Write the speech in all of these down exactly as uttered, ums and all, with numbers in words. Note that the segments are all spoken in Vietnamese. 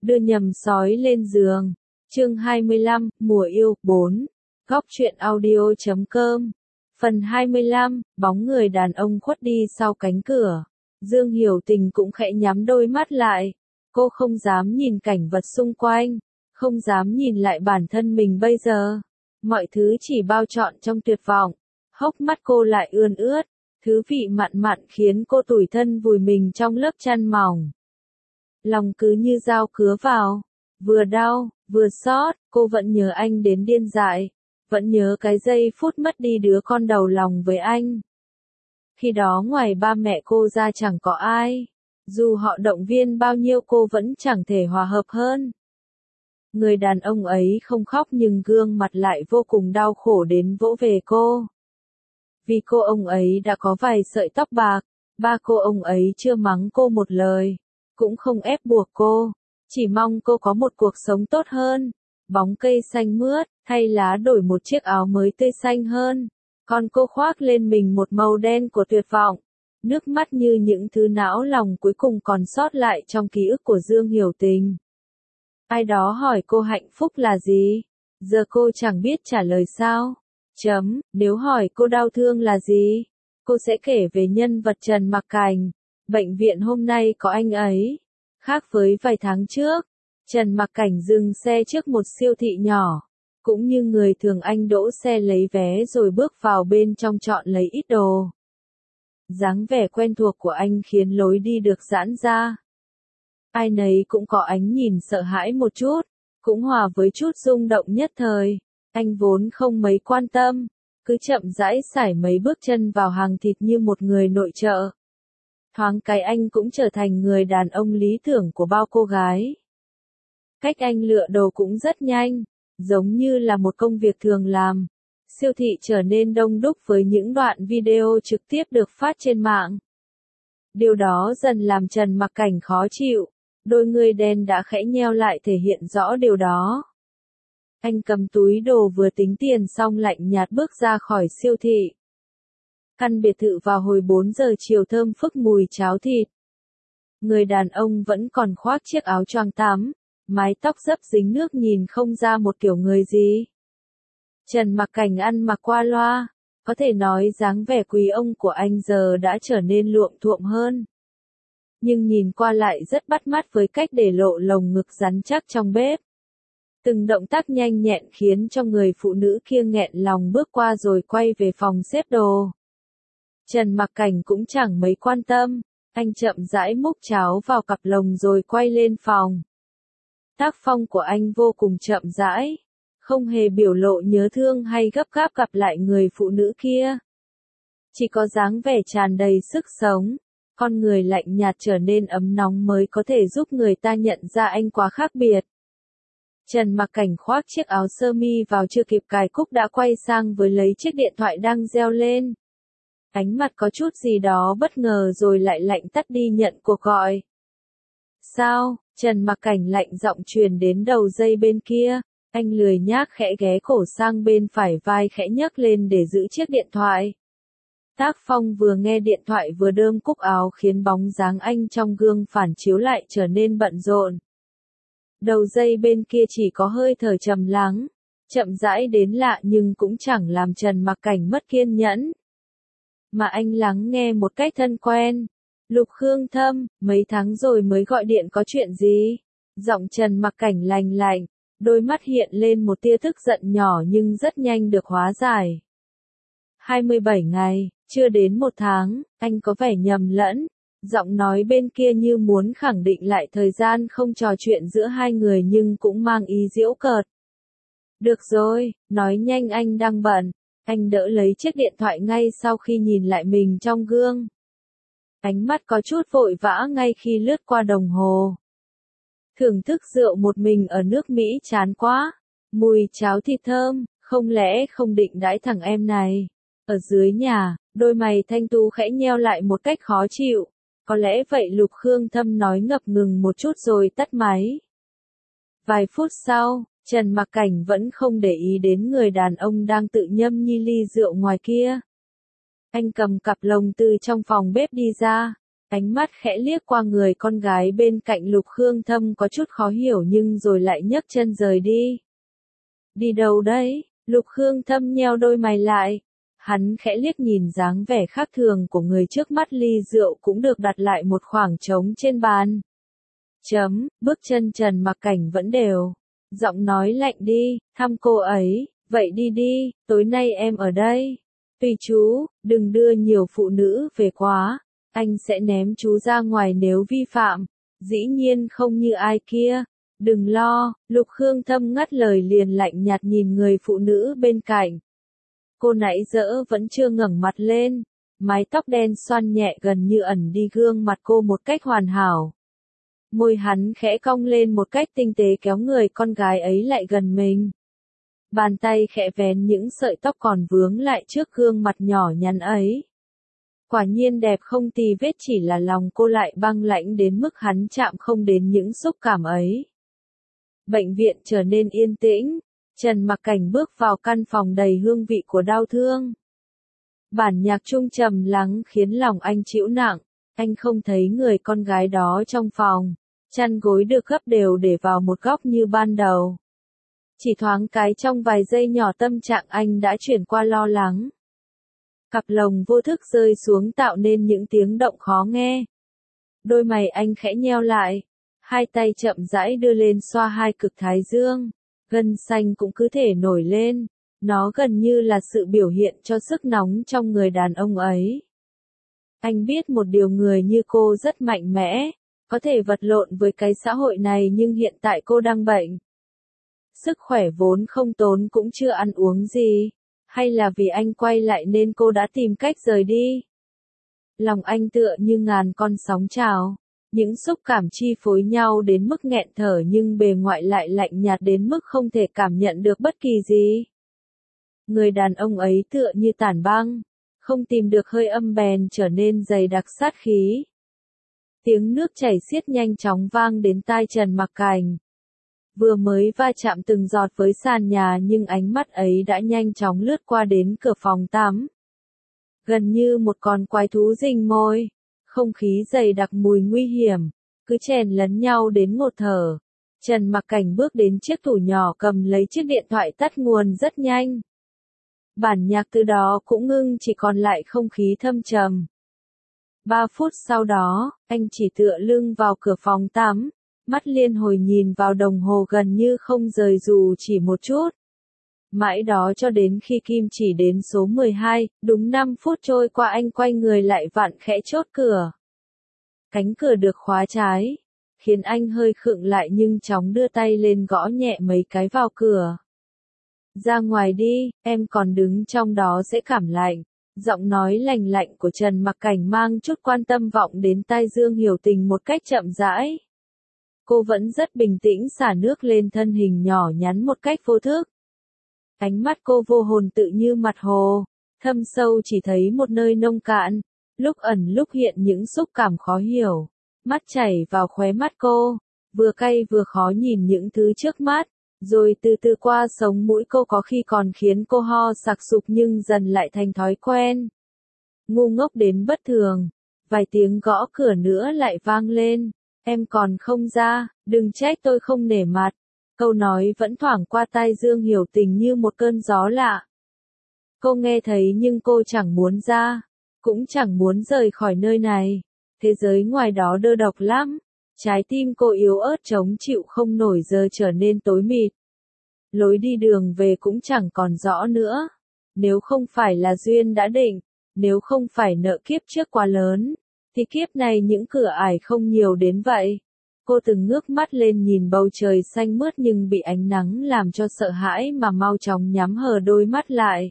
đưa nhầm sói lên giường. Chương hai mươi lăm, mùa yêu, bốn. Góc truyện audio chấm com. Phần hai mươi lăm, bóng người đàn ông khuất đi sau cánh cửa. Dương Hiểu Tình cũng khẽ nhắm đôi mắt lại. Cô không dám nhìn cảnh vật xung quanh, không dám nhìn lại bản thân mình bây giờ. Mọi thứ chỉ bao trọn trong tuyệt vọng. Hốc mắt cô lại ươn ướt, thứ vị mặn mặn khiến cô tủi thân vùi mình trong lớp chăn mỏng. Lòng cứ như dao cứa vào, vừa đau, vừa xót, cô vẫn nhớ anh đến điên dại, vẫn nhớ cái giây phút mất đi đứa con đầu lòng với anh. Khi đó ngoài ba mẹ cô ra chẳng có ai, dù họ động viên bao nhiêu cô vẫn chẳng thể hòa hợp hơn. Người đàn ông ấy không khóc nhưng gương mặt lại vô cùng đau khổ đến vỗ về cô. Vì cô ông ấy đã có vài sợi tóc bạc, ba cô ông ấy chưa mắng cô một lời, cũng không ép buộc cô, chỉ mong cô có một cuộc sống tốt hơn, bóng cây xanh mướt, thay lá đổi một chiếc áo mới tươi xanh hơn. Còn cô khoác lên mình một màu đen của tuyệt vọng, nước mắt như những thứ não lòng cuối cùng còn sót lại trong ký ức của Dương Hiểu Tình. Ai đó hỏi cô hạnh phúc là gì? Giờ cô chẳng biết trả lời sao. Chấm, nếu hỏi cô đau thương là gì? Cô sẽ kể về nhân vật Trần Mặc Cảnh. Bệnh viện hôm nay có anh ấy. Khác với vài tháng trước, Trần Mặc Cảnh dừng xe trước một siêu thị nhỏ. Cũng như người thường anh đỗ xe lấy vé rồi bước vào bên trong chọn lấy ít đồ. Dáng vẻ quen thuộc của anh khiến lối đi được giãn ra. Ai nấy cũng có ánh nhìn sợ hãi một chút, cũng hòa với chút rung động nhất thời. Anh vốn không mấy quan tâm, cứ chậm rãi sải mấy bước chân vào hàng thịt như một người nội trợ. Thoáng cái anh cũng trở thành người đàn ông lý tưởng của bao cô gái. Cách anh lựa đồ cũng rất nhanh, giống như là một công việc thường làm. Siêu thị trở nên đông đúc với những đoạn video trực tiếp được phát trên mạng. Điều đó dần làm Trần Mặc Cảnh khó chịu, đôi người đen đã khẽ nheo lại thể hiện rõ điều đó. Anh cầm túi đồ vừa tính tiền xong lạnh nhạt bước ra khỏi siêu thị. Căn biệt thự vào hồi bốn giờ chiều thơm phức mùi cháo thịt. Người đàn ông vẫn còn khoác chiếc áo choàng tắm, mái tóc rấp dính nước nhìn không ra một kiểu người gì. Trần Mặc Cảnh ăn mặc qua loa, có thể nói dáng vẻ quý ông của anh giờ đã trở nên luộm thuộm hơn. Nhưng nhìn qua lại rất bắt mắt với cách để lộ lồng ngực rắn chắc trong bếp. Từng động tác nhanh nhẹn khiến cho người phụ nữ kia nghẹn lòng bước qua rồi quay về phòng xếp đồ. Trần Mặc Cảnh cũng chẳng mấy quan tâm, anh chậm rãi múc cháo vào cặp lồng rồi quay lên phòng. Tác phong của anh vô cùng chậm rãi, không hề biểu lộ nhớ thương hay gấp gáp gặp lại người phụ nữ kia. Chỉ có dáng vẻ tràn đầy sức sống, con người lạnh nhạt trở nên ấm nóng mới có thể giúp người ta nhận ra anh quá khác biệt. Trần Mặc Cảnh khoác chiếc áo sơ mi vào chưa kịp cài cúc đã quay sang với lấy chiếc điện thoại đang reo lên. Ánh mặt có chút gì đó bất ngờ rồi lại lạnh tắt đi nhận cuộc gọi. Sao? Trần Mặc Cảnh lạnh giọng truyền đến đầu dây bên kia. Anh lười nhác khẽ ghé cổ sang bên phải vai khẽ nhấc lên để giữ chiếc điện thoại. Tác Phong vừa nghe điện thoại vừa đơm cúc áo khiến bóng dáng anh trong gương phản chiếu lại trở nên bận rộn. Đầu dây bên kia chỉ có hơi thở trầm lắng, chậm rãi đến lạ nhưng cũng chẳng làm Trần Mặc Cảnh mất kiên nhẫn. Mà anh lắng nghe một cách thân quen. Lục Khương Thâm, mấy tháng rồi mới gọi điện có chuyện gì? Giọng Trần Mặc Cảnh lành lạnh, đôi mắt hiện lên một tia tức giận nhỏ nhưng rất nhanh được hóa giải. hai mươi bảy ngày, chưa đến một tháng, anh có vẻ nhầm lẫn. Giọng nói bên kia như muốn khẳng định lại thời gian không trò chuyện giữa hai người nhưng cũng mang ý giễu cợt. Được rồi, nói nhanh anh đang bận. Anh đỡ lấy chiếc điện thoại ngay sau khi nhìn lại mình trong gương. Ánh mắt có chút vội vã ngay khi lướt qua đồng hồ. Thưởng thức rượu một mình ở nước Mỹ chán quá. Mùi cháo thịt thơm, không lẽ không định đãi thằng em này. Ở dưới nhà, đôi mày thanh tú khẽ nheo lại một cách khó chịu. Có lẽ vậy Lục Khương Thâm nói ngập ngừng một chút rồi tắt máy. Vài phút sau, Trần Mặc Cảnh vẫn không để ý đến người đàn ông đang tự nhâm nhi ly rượu ngoài kia. Anh cầm cặp lồng từ trong phòng bếp đi ra. Ánh mắt khẽ liếc qua người con gái bên cạnh Lục Khương Thâm có chút khó hiểu nhưng rồi lại nhấc chân rời đi. Đi đâu đấy? Lục Khương Thâm nheo đôi mày lại. Hắn khẽ liếc nhìn dáng vẻ khác thường của người trước mắt, ly rượu cũng được đặt lại một khoảng trống trên bàn. Chấm, bước chân Trần Mặc Cảnh vẫn đều. Giọng nói lạnh đi, thăm cô ấy, vậy đi đi, tối nay em ở đây. Tùy chú, đừng đưa nhiều phụ nữ về quá, anh sẽ ném chú ra ngoài nếu vi phạm. Dĩ nhiên không như ai kia. Đừng lo, Lục Khương Thâm ngắt lời liền lạnh nhạt nhìn người phụ nữ bên cạnh. Cô nãy giờ vẫn chưa ngẩng mặt lên, mái tóc đen xoăn nhẹ gần như ẩn đi gương mặt cô một cách hoàn hảo. Môi hắn khẽ cong lên một cách tinh tế kéo người con gái ấy lại gần mình. Bàn tay khẽ vén những sợi tóc còn vướng lại trước gương mặt nhỏ nhắn ấy. Quả nhiên đẹp không tì vết, chỉ là lòng cô lại băng lãnh đến mức hắn chạm không đến những xúc cảm ấy. Bệnh viện trở nên yên tĩnh. Trần Mặc Cảnh bước vào căn phòng đầy hương vị của đau thương. Bản nhạc trung trầm lắng khiến lòng anh chịu nặng. Anh không thấy người con gái đó trong phòng. Chăn gối được gấp đều để vào một góc như ban đầu. Chỉ thoáng cái trong vài giây nhỏ tâm trạng anh đã chuyển qua lo lắng. Cặp lồng vô thức rơi xuống tạo nên những tiếng động khó nghe. Đôi mày anh khẽ nheo lại. Hai tay chậm rãi đưa lên xoa hai cực thái dương. Gân xanh cũng cứ thể nổi lên. Nó gần như là sự biểu hiện cho sức nóng trong người đàn ông ấy. Anh biết một điều, người như cô rất mạnh mẽ, có thể vật lộn với cái xã hội này, nhưng hiện tại cô đang bệnh. Sức khỏe vốn không tốn cũng chưa ăn uống gì. Hay là vì anh quay lại nên cô đã tìm cách rời đi? Lòng anh tựa như ngàn con sóng trào. Những xúc cảm chi phối nhau đến mức nghẹn thở, nhưng bề ngoại lại lạnh nhạt đến mức không thể cảm nhận được bất kỳ gì. Người đàn ông ấy tựa như tảng băng, không tìm được hơi âm bèn trở nên dày đặc sát khí. Tiếng nước chảy xiết nhanh chóng vang đến tai Trần Mặc Cảnh. Vừa mới va chạm từng giọt với sàn nhà nhưng ánh mắt ấy đã nhanh chóng lướt qua đến cửa phòng tắm. Gần như một con quái thú rình mồi. Không khí dày đặc mùi nguy hiểm, cứ chèn lấn nhau đến ngột thở. Trần Mặc Cảnh bước đến chiếc tủ nhỏ, cầm lấy chiếc điện thoại tắt nguồn rất nhanh. Bản nhạc từ đó cũng ngưng, chỉ còn lại không khí thâm trầm. Ba phút sau đó, anh chỉ tựa lưng vào cửa phòng tắm, mắt liên hồi nhìn vào đồng hồ gần như không rời dù chỉ một chút. Mãi đó cho đến khi kim chỉ đến số mười hai, đúng năm phút trôi qua anh quay người lại vặn khẽ chốt cửa. Cánh cửa được khóa trái, khiến anh hơi khựng lại nhưng chóng đưa tay lên gõ nhẹ mấy cái vào cửa. Ra ngoài đi, em còn đứng trong đó sẽ cảm lạnh. Giọng nói lành lạnh của Trần Mặc Cảnh mang chút quan tâm vọng đến tai Dương Hiểu Tình một cách chậm rãi. Cô vẫn rất bình tĩnh xả nước lên thân hình nhỏ nhắn một cách vô thức. Ánh mắt cô vô hồn tự như mặt hồ, thâm sâu chỉ thấy một nơi nông cạn, lúc ẩn lúc hiện những xúc cảm khó hiểu. Mắt chảy vào khóe mắt cô, vừa cay vừa khó nhìn những thứ trước mắt, rồi từ từ qua sống mũi cô, có khi còn khiến cô ho sặc sụp nhưng dần lại thành thói quen. Ngu ngốc đến bất thường, vài tiếng gõ cửa nữa lại vang lên. Em còn không ra, đừng trách tôi không nể mặt. Câu nói vẫn thoảng qua tai Dương Hiểu Tình như một cơn gió lạ. Cô nghe thấy nhưng cô chẳng muốn ra, cũng chẳng muốn rời khỏi nơi này. Thế giới ngoài đó đơ độc lắm. Trái tim cô yếu ớt chống chịu không nổi giờ trở nên tối mịt. Lối đi đường về cũng chẳng còn rõ nữa. Nếu không phải là duyên đã định, nếu không phải nợ kiếp trước quá lớn, thì kiếp này những cửa ải không nhiều đến vậy. Cô từng ngước mắt lên nhìn bầu trời xanh mướt nhưng bị ánh nắng làm cho sợ hãi mà mau chóng nhắm hờ đôi mắt lại.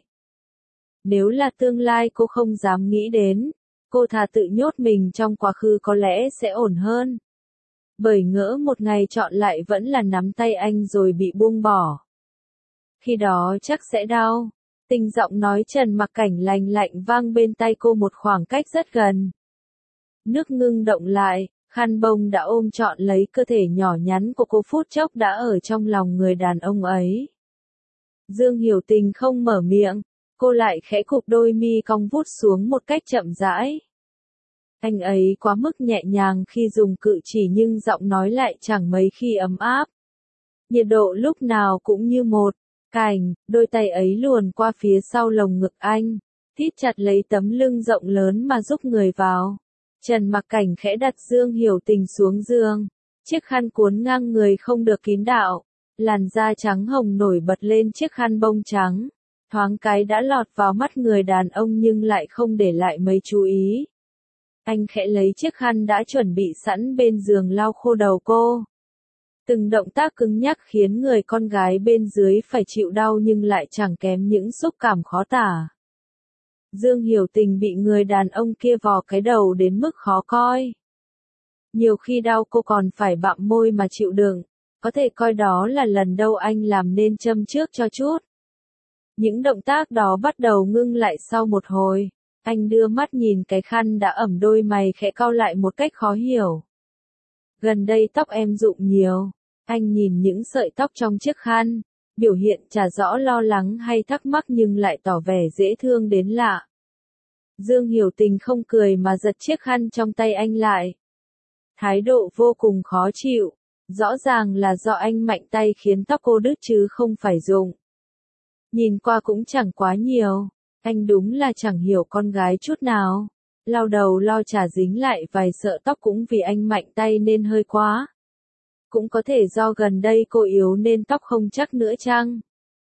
Nếu là tương lai cô không dám nghĩ đến, cô thà tự nhốt mình trong quá khứ có lẽ sẽ ổn hơn. Bởi ngỡ một ngày chọn lại vẫn là nắm tay anh rồi bị buông bỏ. Khi đó chắc sẽ đau. Tình giọng nói Trần Mặc Cảnh lành lạnh vang bên tai cô một khoảng cách rất gần. Nước ngưng động lại, khăn bông đã ôm trọn lấy cơ thể nhỏ nhắn của cô, phút chốc đã ở trong lòng người đàn ông ấy. Dương Hiểu Tình không mở miệng, cô lại khẽ cụp đôi mi cong vút xuống một cách chậm rãi. Anh ấy quá mức nhẹ nhàng khi dùng cử chỉ nhưng giọng nói lại chẳng mấy khi ấm áp. Nhiệt độ lúc nào cũng như một. Cảnh, đôi tay ấy luồn qua phía sau lồng ngực anh, thít chặt lấy tấm lưng rộng lớn mà giúp người vào. Trần Mặc Cảnh khẽ đặt Dương Hiểu Tình xuống giường. Chiếc khăn cuốn ngang người không được kín đạo. Làn da trắng hồng nổi bật lên chiếc khăn bông trắng. Thoáng cái đã lọt vào mắt người đàn ông nhưng lại không để lại mấy chú ý. Anh khẽ lấy chiếc khăn đã chuẩn bị sẵn bên giường lau khô đầu cô. Từng động tác cứng nhắc khiến người con gái bên dưới phải chịu đau nhưng lại chẳng kém những xúc cảm khó tả. Dương Hiểu Tình bị người đàn ông kia vò cái đầu đến mức khó coi. Nhiều khi đau cô còn phải bặm môi mà chịu đựng, có thể coi đó là lần đầu anh làm nên châm trước cho chút. Những động tác đó bắt đầu ngưng lại sau một hồi. Anh đưa mắt nhìn cái khăn đã ẩm, đôi mày khẽ cau lại một cách khó hiểu. Gần đây tóc em rụng nhiều. Anh nhìn những sợi tóc trong chiếc khăn, biểu hiện chả rõ lo lắng hay thắc mắc nhưng lại tỏ vẻ dễ thương đến lạ. Dương Hiểu Tình không cười mà giật chiếc khăn trong tay anh lại. Thái độ vô cùng khó chịu. Rõ ràng là do anh mạnh tay khiến tóc cô đứt chứ không phải rụng. Nhìn qua cũng chẳng quá nhiều. Anh đúng là chẳng hiểu con gái chút nào. Lau đầu lo chả dính lại vài sợi tóc cũng vì anh mạnh tay nên hơi quá. Cũng có thể do gần đây cô yếu nên tóc không chắc nữa chăng?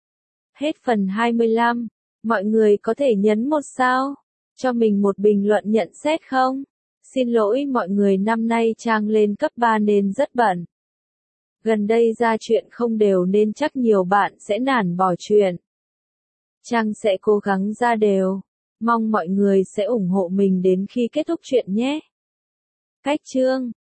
Hết phần hai mươi lăm. Mọi người có thể nhấn một sao cho mình một bình luận nhận xét không? Xin lỗi mọi người, năm nay Trang lên cấp ba nên rất bận. Gần đây ra chuyện không đều nên chắc nhiều bạn sẽ nản bỏ chuyện. Trang sẽ cố gắng ra đều. Mong mọi người sẽ ủng hộ mình đến khi kết thúc chuyện nhé. Cách chương